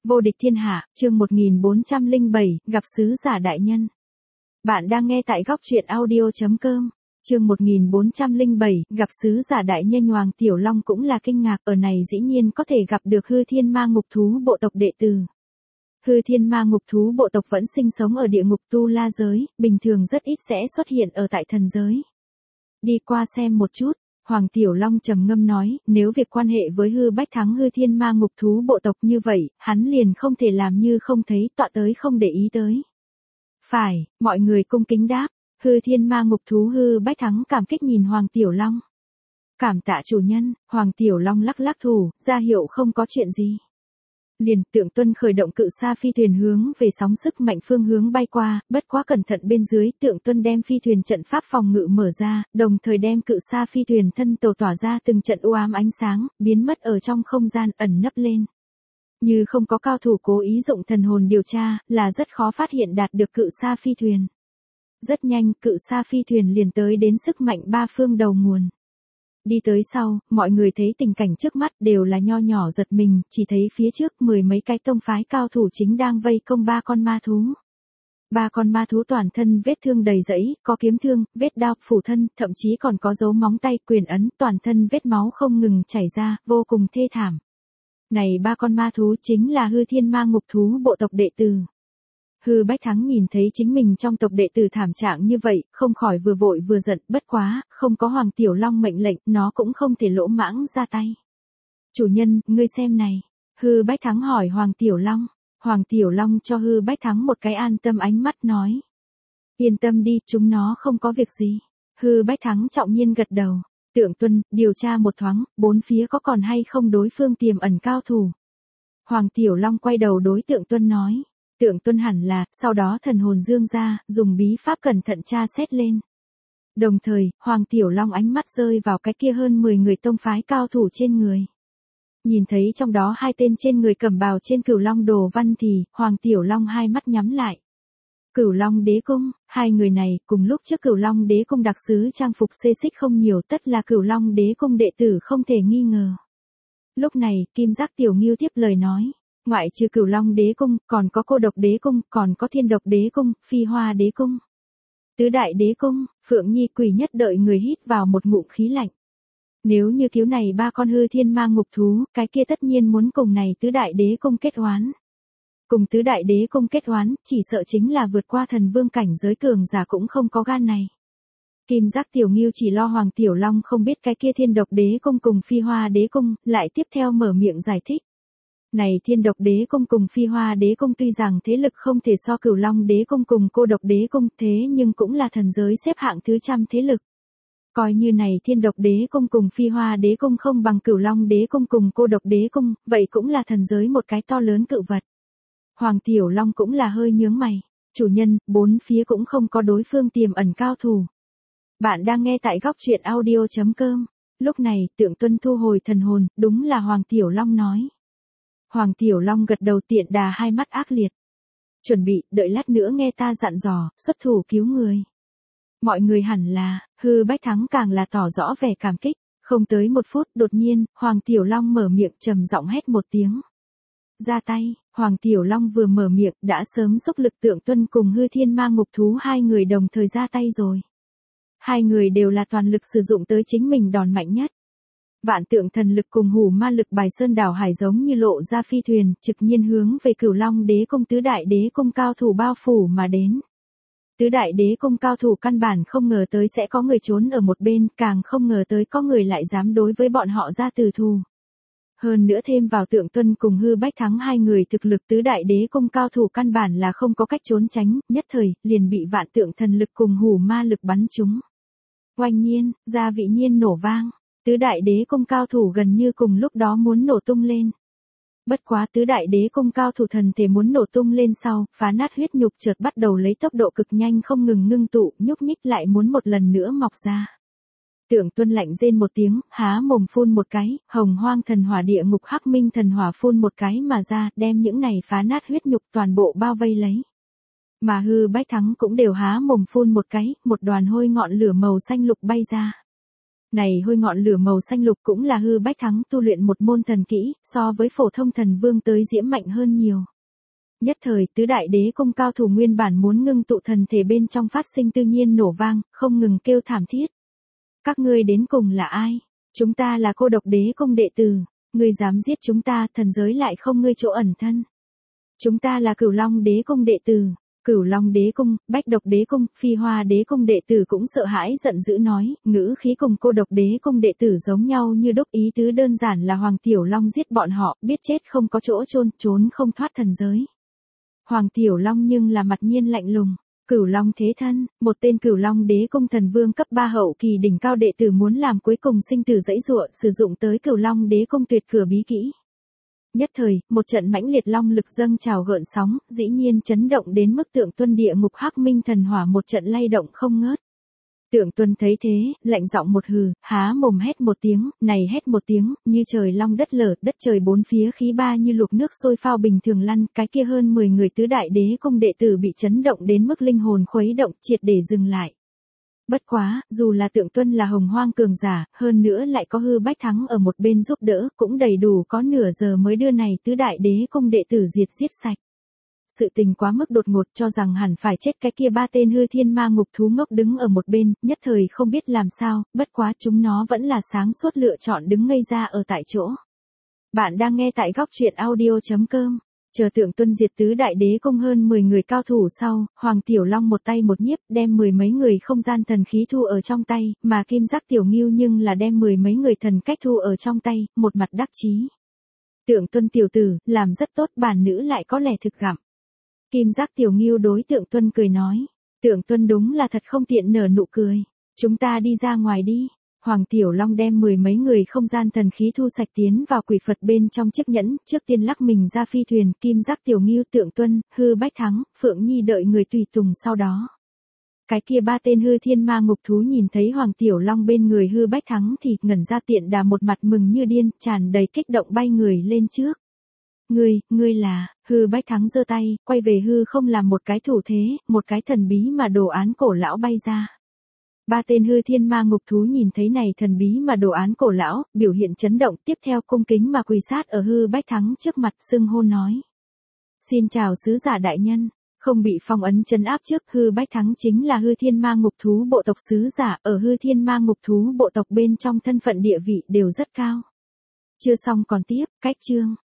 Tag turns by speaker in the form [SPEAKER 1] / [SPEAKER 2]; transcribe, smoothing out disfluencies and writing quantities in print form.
[SPEAKER 1] Vô địch thiên hạ, chương 1407, gặp sứ giả đại nhân. Bạn đang nghe tại góc truyện audio.com. Chương 1407, gặp sứ giả đại nhân. Hoàng Tiểu Long cũng là kinh ngạc, ở này dĩ nhiên có thể gặp được hư thiên ma ngục thú bộ tộc đệ tử. Hư thiên ma ngục thú bộ tộc vẫn sinh sống ở địa ngục tu la giới, bình thường rất ít sẽ xuất hiện ở tại thần giới. Đi qua xem một chút. Hoàng Tiểu Long trầm ngâm nói, nếu việc quan hệ với hư bách thắng hư thiên ma ngục thú bộ tộc như vậy, hắn liền không thể làm như không thấy, tọa tới không để ý tới. Phải, mọi người cung kính đáp, hư thiên ma ngục thú hư bách thắng cảm kích nhìn Hoàng Tiểu Long. Cảm tạ chủ nhân. Hoàng Tiểu Long lắc lắc thủ, ra hiệu không có chuyện gì. Liền Tượng Tuân khởi động cự sa phi thuyền hướng về sóng sức mạnh phương hướng bay qua, bất quá cẩn thận bên dưới Tượng Tuân đem phi thuyền trận pháp phòng ngự mở ra, đồng thời đem cự sa phi thuyền thân tàu tỏa ra từng trận u ám ánh sáng, biến mất ở trong không gian ẩn nấp lên. Như không có cao thủ cố ý dụng thần hồn điều tra, là rất khó phát hiện đạt được cự sa phi thuyền. Rất nhanh, cự sa phi thuyền liền tới đến sức mạnh ba phương đầu nguồn. Đi tới sau, mọi người thấy tình cảnh trước mắt đều là nho nhỏ giật mình, chỉ thấy phía trước mười mấy cái tông phái cao thủ chính đang vây công ba con ma thú. Ba con ma thú toàn thân vết thương đầy rẫy, có kiếm thương, vết đao, phủ thân, thậm chí còn có dấu móng tay, quyền ấn, toàn thân vết máu không ngừng chảy ra, vô cùng thê thảm. Này ba con ma thú chính là hư thiên ma ngục thú bộ tộc đệ tử. Hư Bách Thắng nhìn thấy chính mình trong tộc đệ tử thảm trạng như vậy, không khỏi vừa vội vừa giận, bất quá, không có Hoàng Tiểu Long mệnh lệnh, nó cũng không thể lỗ mãng ra tay. Chủ nhân, ngươi xem này. Hư Bách Thắng hỏi Hoàng Tiểu Long. Hoàng Tiểu Long cho Hư Bách Thắng một cái an tâm ánh mắt nói. Yên tâm đi, chúng nó không có việc gì. Hư Bách Thắng trọng nhiên gật đầu. Tượng Tuân, điều tra một thoáng, bốn phía có còn hay không đối phương tiềm ẩn cao thủ. Hoàng Tiểu Long quay đầu đối Tượng Tuân nói. Tượng Tuân hẳn là, sau đó thần hồn dương ra, dùng bí pháp cẩn thận tra xét lên. Đồng thời, Hoàng Tiểu Long ánh mắt rơi vào cái kia hơn 10 người tông phái cao thủ trên người. Nhìn thấy trong đó hai tên trên người cầm bào trên Cửu Long đồ văn thì, Hoàng Tiểu Long hai mắt nhắm lại. Cửu Long đế cung, hai người này, cùng lúc trước Cửu Long đế cung đặc sứ trang phục xê xích không nhiều, tất là Cửu Long đế cung đệ tử không thể nghi ngờ. Lúc này, Kim Giác Tiểu Ngưu tiếp lời nói. Ngoại trừ Cửu Long đế cung, còn có Cô Độc đế cung, còn có Thiên Độc đế cung, Phi Hoa đế cung, Tứ Đại đế cung. Phượng Nhi Quỷ Nhất đợi người hít vào một ngụm khí lạnh. Nếu như cứu này ba con hư thiên ma ngục thú, cái kia tất nhiên muốn cùng này Tứ Đại đế cung kết oán. Cùng Tứ Đại đế cung kết oán, chỉ sợ chính là vượt qua thần vương cảnh giới cường giả cũng không có gan này. Kim Giác Tiểu Ngưu chỉ lo Hoàng Tiểu Long không biết cái kia Thiên Độc đế cung cùng Phi Hoa đế cung, lại tiếp theo mở miệng giải thích. Này Thiên Độc đế cung cùng Phi Hoa đế cung tuy rằng thế lực không thể so Cửu Long đế cung cùng Cô Độc đế cung, thế nhưng cũng là thần giới xếp hạng thứ trăm thế lực. Coi như này Thiên Độc đế cung cùng Phi Hoa đế cung không bằng Cửu Long đế cung cùng Cô Độc đế cung, vậy cũng là thần giới một cái to lớn cự vật. Hoàng Tiểu Long cũng là hơi nhướng mày. Chủ nhân, bốn phía cũng không có đối phương tiềm ẩn cao thủ. Bạn đang nghe tại góc truyện audio.com. Lúc này, Tượng Tuân thu hồi thần hồn, đúng là Hoàng Tiểu Long nói. Hoàng Tiểu Long gật đầu tiện đà hai mắt ác liệt. Chuẩn bị, đợi lát nữa nghe ta dặn dò, xuất thủ cứu người. Mọi người hẳn là, Hư Bách Thắng càng là tỏ rõ vẻ cảm kích. Không tới một phút, đột nhiên, Hoàng Tiểu Long mở miệng trầm giọng hét một tiếng. Ra tay. Hoàng Tiểu Long vừa mở miệng, đã sớm xúc lực Tượng Tuân cùng hư thiên ma ngục thú hai người đồng thời ra tay rồi. Hai người đều là toàn lực sử dụng tới chính mình đòn mạnh nhất. Vạn tượng thần lực cùng hủ ma lực bài sơn đảo hải giống như lộ ra phi thuyền, trực nhiên hướng về Cửu Long đế cung Tứ Đại đế cung cao thủ bao phủ mà đến. Tứ Đại đế cung cao thủ căn bản không ngờ tới sẽ có người trốn ở một bên, càng không ngờ tới có người lại dám đối với bọn họ ra tử thù. Hơn nữa thêm vào Tượng Tuân cùng Hư Bách Thắng hai người thực lực Tứ Đại đế cung cao thủ căn bản là không có cách trốn tránh, nhất thời, liền bị vạn tượng thần lực cùng hủ ma lực bắn trúng. Oanh nhiên, gia vị nhiên nổ vang. Tứ Đại đế cung cao thủ gần như cùng lúc đó muốn nổ tung lên. Bất quá Tứ Đại đế cung cao thủ thần thể muốn nổ tung lên sau, phá nát huyết nhục chợt bắt đầu lấy tốc độ cực nhanh không ngừng ngưng tụ, nhúc nhích lại muốn một lần nữa mọc ra. Tượng Tuân lạnh rên một tiếng, há mồm phun một cái, hồng hoang thần hỏa địa ngục hắc minh thần hỏa phun một cái mà ra, đem những này phá nát huyết nhục toàn bộ bao vây lấy. Mà Hư Bách Thắng cũng đều há mồm phun một cái, một đoàn hôi ngọn lửa màu xanh lục bay ra. Này hôi ngọn lửa màu xanh lục cũng là Hư Bách Thắng tu luyện một môn thần kỹ, so với phổ thông thần vương tới diễm mạnh hơn nhiều. Nhất thời tứ đại đế cung cao thủ nguyên bản muốn ngưng tụ thần thể bên trong phát sinh tự nhiên nổ vang, không ngừng kêu thảm thiết. Các ngươi đến cùng là ai? Chúng ta là Cô Độc Đế cung đệ tử, ngươi dám giết chúng ta, thần giới lại không ngươi chỗ ẩn thân. Chúng ta là Cửu Long Đế cung đệ tử. Cửu Long Đế cung, Bách Độc Đế cung, Phi Hoa Đế cung đệ tử cũng sợ hãi giận dữ nói, ngữ khí cùng Cô Độc Đế cung đệ tử giống nhau như đúc, ý tứ đơn giản là Hoàng Tiểu Long giết bọn họ, biết chết không có chỗ chôn, trốn không thoát thần giới. Hoàng Tiểu Long nhưng là mặt nhiên lạnh lùng. Cửu Long thế thân, một tên Cửu Long Đế cung thần vương cấp 3 hậu kỳ đỉnh cao đệ tử muốn làm cuối cùng sinh tử dãy dụa, sử dụng tới Cửu Long Đế cung tuyệt cửa bí kỹ. Nhất thời, một trận mãnh liệt long lực dâng trào gợn sóng, dĩ nhiên chấn động đến mức Tượng Tuân địa ngục Hắc Minh thần hỏa một trận lay động không ngớt. Tượng Tuân thấy thế, lạnh giọng một hừ, há mồm hét một tiếng, này hét một tiếng, như trời long đất lở, đất trời bốn phía khí ba như lục nước sôi phao bình thường lăn, cái kia hơn 10 người tứ đại đế cung đệ tử bị chấn động đến mức linh hồn khuấy động, triệt để dừng lại. Bất quá, dù là Tượng Tuân là hồng hoang cường giả, hơn nữa lại có Hư Bách Thắng ở một bên giúp đỡ, cũng đầy đủ có nửa giờ mới đưa này tứ đại đế cung đệ tử giết sạch. Sự tình quá mức đột ngột, cho rằng hẳn phải chết cái kia ba tên hư thiên ma ngục thú ngốc đứng ở một bên, nhất thời không biết làm sao, bất quá chúng nó vẫn là sáng suốt lựa chọn đứng ngây ra ở tại chỗ. Bạn đang nghe tại góc truyện audio.com. Chờ Tượng Tuân diệt tứ đại đế cung hơn 10 người cao thủ sau, Hoàng Tiểu Long một tay một nhiếp đem 10 mấy người không gian thần khí thu ở trong tay, mà Kim Giác Tiểu Ngưu nhưng là đem 10 mấy người thần cách thu ở trong tay, một mặt đắc chí. Tượng Tuân tiểu tử, làm rất tốt, bản nữ lại có lẽ thực gặm. Kim Giác Tiểu Ngưu đối Tượng Tuân cười nói. Tượng Tuân đúng là thật không tiện nở nụ cười. Chúng ta đi ra ngoài đi. Hoàng Tiểu Long đem 10 mấy người không gian thần khí thu sạch tiến vào quỷ Phật bên trong chiếc nhẫn, trước tiên lắc mình ra phi thuyền, Kim Giác Tiểu Ngưu, Tượng Tuân, Hư Bách Thắng, Phượng Nhi đợi người tùy tùng sau đó. Cái kia ba tên hư thiên ma ngục thú nhìn thấy Hoàng Tiểu Long bên người Hư Bách Thắng thì ngẩn ra, tiện đà một mặt mừng như điên, tràn đầy kích động bay người lên trước. Ngươi là, Hư Bách Thắng giơ tay, quay về hư không làm một cái thủ thế, một cái thần bí mà đồ án cổ lão bay ra. Ba tên hư thiên ma ngục thú nhìn thấy này thần bí mà đồ án cổ lão, biểu hiện chấn động, tiếp theo cung kính mà quỳ sát ở Hư Bách Thắng trước mặt, xưng hô nói. Xin chào sứ giả đại nhân, không bị phong ấn trấn áp trước, Hư Bách Thắng chính là hư thiên ma ngục thú bộ tộc sứ giả, ở hư thiên ma ngục thú bộ tộc bên trong thân phận địa vị đều rất cao. Chưa xong còn tiếp, cách chương.